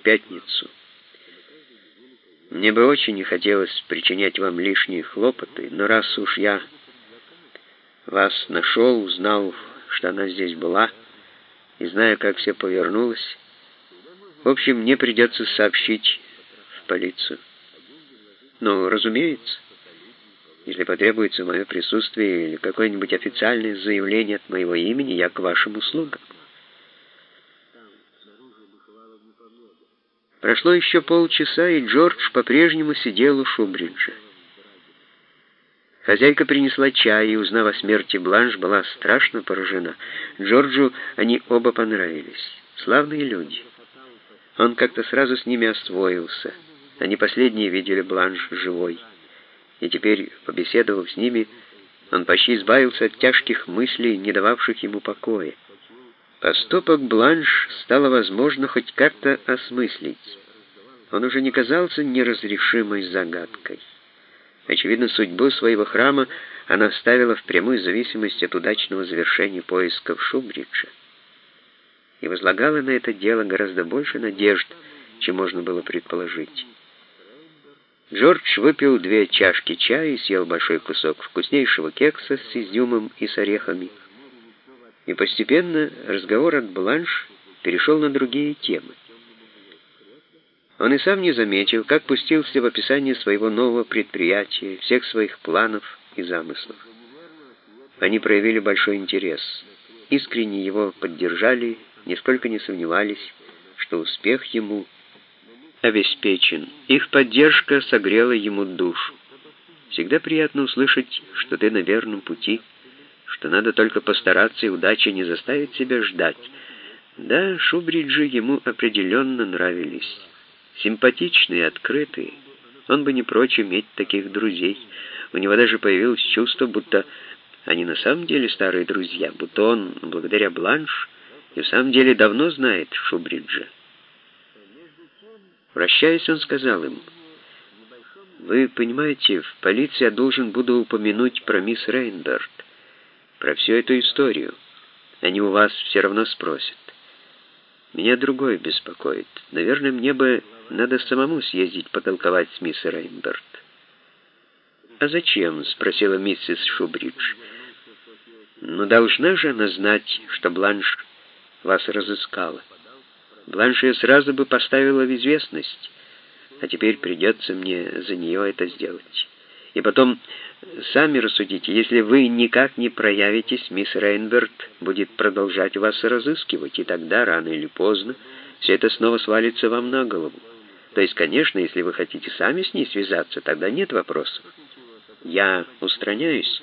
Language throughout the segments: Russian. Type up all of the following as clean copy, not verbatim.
пятницу. Мне бы очень не хотелось причинять вам лишние хлопоты, но раз уж я вас нашел, узнал, что она здесь была, и зная, как все повернулось, в общем, мне придется сообщить в полицию. Но, разумеется, если потребуется мое присутствие или какое-нибудь официальное заявление от моего имени, я к вашим услугам. Прошло еще полчаса, и Джордж по-прежнему сидел у Шубриджа. Хозяйка принесла чай, и, узнав о смерти Бланш, была страшно поражена. Джорджу они оба понравились. Славные люди. Он как-то сразу с ними освоился. Они последние видели Бланш живой. И теперь, побеседовав с ними, он почти избавился от тяжких мыслей, не дававших ему покоя. Поступок Бланш стало возможно хоть как-то осмыслить. Он уже не казался неразрешимой загадкой. Очевидно, судьбу своего храма она ставила в прямую зависимость от удачного завершения поисков Шубриджа и возлагала на это дело гораздо больше надежд, чем можно было предположить. Джордж выпил 2 чашки чая и съел большой кусок вкуснейшего кекса с изюмом и с орехами. И постепенно разговор от Бланш перешел на другие темы. Он и сам не заметил, как пустился в описание своего нового предприятия, всех своих планов и замыслов. Они проявили большой интерес, искренне его поддержали, нисколько не сомневались, что успех ему обеспечен. Их поддержка согрела ему душу. Всегда приятно услышать, что ты на верном пути, что надо только постараться, и удача не заставит себя ждать. Да, Шубриджи ему определенно нравились. Симпатичные, открытые. Он бы не прочь иметь таких друзей. У него даже появилось чувство, будто они на самом деле старые друзья, будто он, благодаря Бланш, и в самом деле давно знает Шубриджа. Прощаясь, он сказал им: «Вы понимаете, в полиции я должен буду упомянуть про мисс Рейнберт, про всю эту историю. Они у вас все равно спросят. Меня другое беспокоит. Наверное, мне бы надо самому съездить потолковать с мисс Рейнберт». «А зачем?» — спросила миссис Шубридж. «Ну, должна же она знать, что Бланш вас разыскала. Бланш ее сразу бы поставила в известность, а теперь придется мне за нее это сделать. И потом, сами рассудите, если вы никак не проявитесь, мисс Рейнберт будет продолжать вас разыскивать, и тогда, рано или поздно, все это снова свалится вам на голову. То есть, конечно, если вы хотите сами с ней связаться, тогда нет вопросов. Я устраняюсь».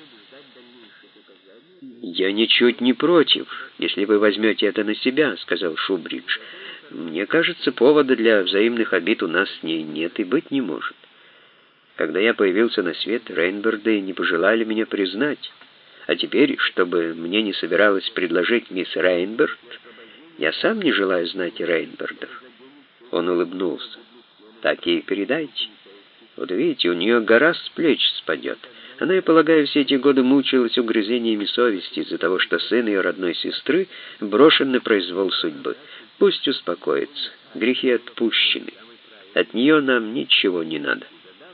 «Я ничуть не против, если вы возьмете это на себя», — сказал Шубридж. «Мне кажется, повода для взаимных обид у нас с ней нет и быть не может. Когда я появился на свет, Рейнберды не пожелали меня признать. А теперь, чтобы мне не собиралось предложить мисс Рейнберт, я сам не желаю знать Рейнбердов». Он улыбнулся. «Так ей передайте. Вот видите, у нее гора с плеч спадет. Она, я полагаю, все эти годы мучилась угрызениями совести из-за того, что сын ее родной сестры брошен на произвол судьбы. Пусть успокоится. Грехи отпущены. От нее нам ничего не надо».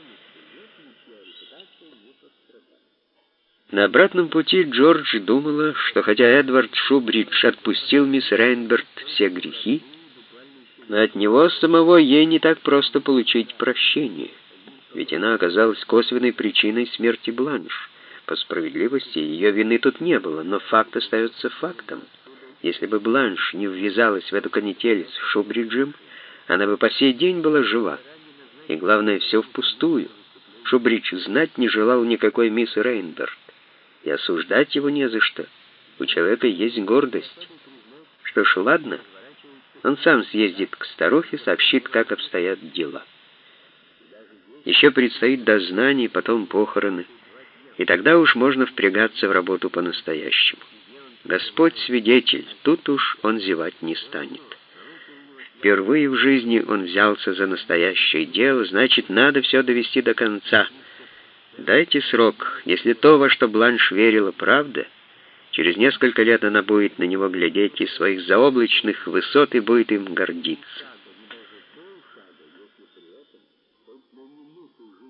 На обратном пути Джордж думала, что хотя Эдвард Шубридж отпустил мисс Рейнберт все грехи, но от него самого ей не так просто получить прощение. Ведь она оказалась косвенной причиной смерти Бланш. По справедливости, ее вины тут не было, но факт остается фактом. Если бы Бланш не ввязалась в эту канитель с Шубриджем, она бы по сей день была жива. И главное, все впустую. Шубридж знать не желал никакой мисс Рейнберт. И осуждать его не за что. У человека есть гордость. Что ж, ладно. Он сам съездит к старухе, сообщит, как обстоят дела. Еще предстоит дознание, потом похороны. И тогда уж можно впрягаться в работу по-настоящему. Господь свидетель, тут уж он зевать не станет. Впервые в жизни он взялся за настоящее дело, значит, надо все довести до конца. Дайте срок. Если то, во что Бланш верила, правда, через несколько лет она будет на него глядеть из своих заоблачных высот и будет им гордиться.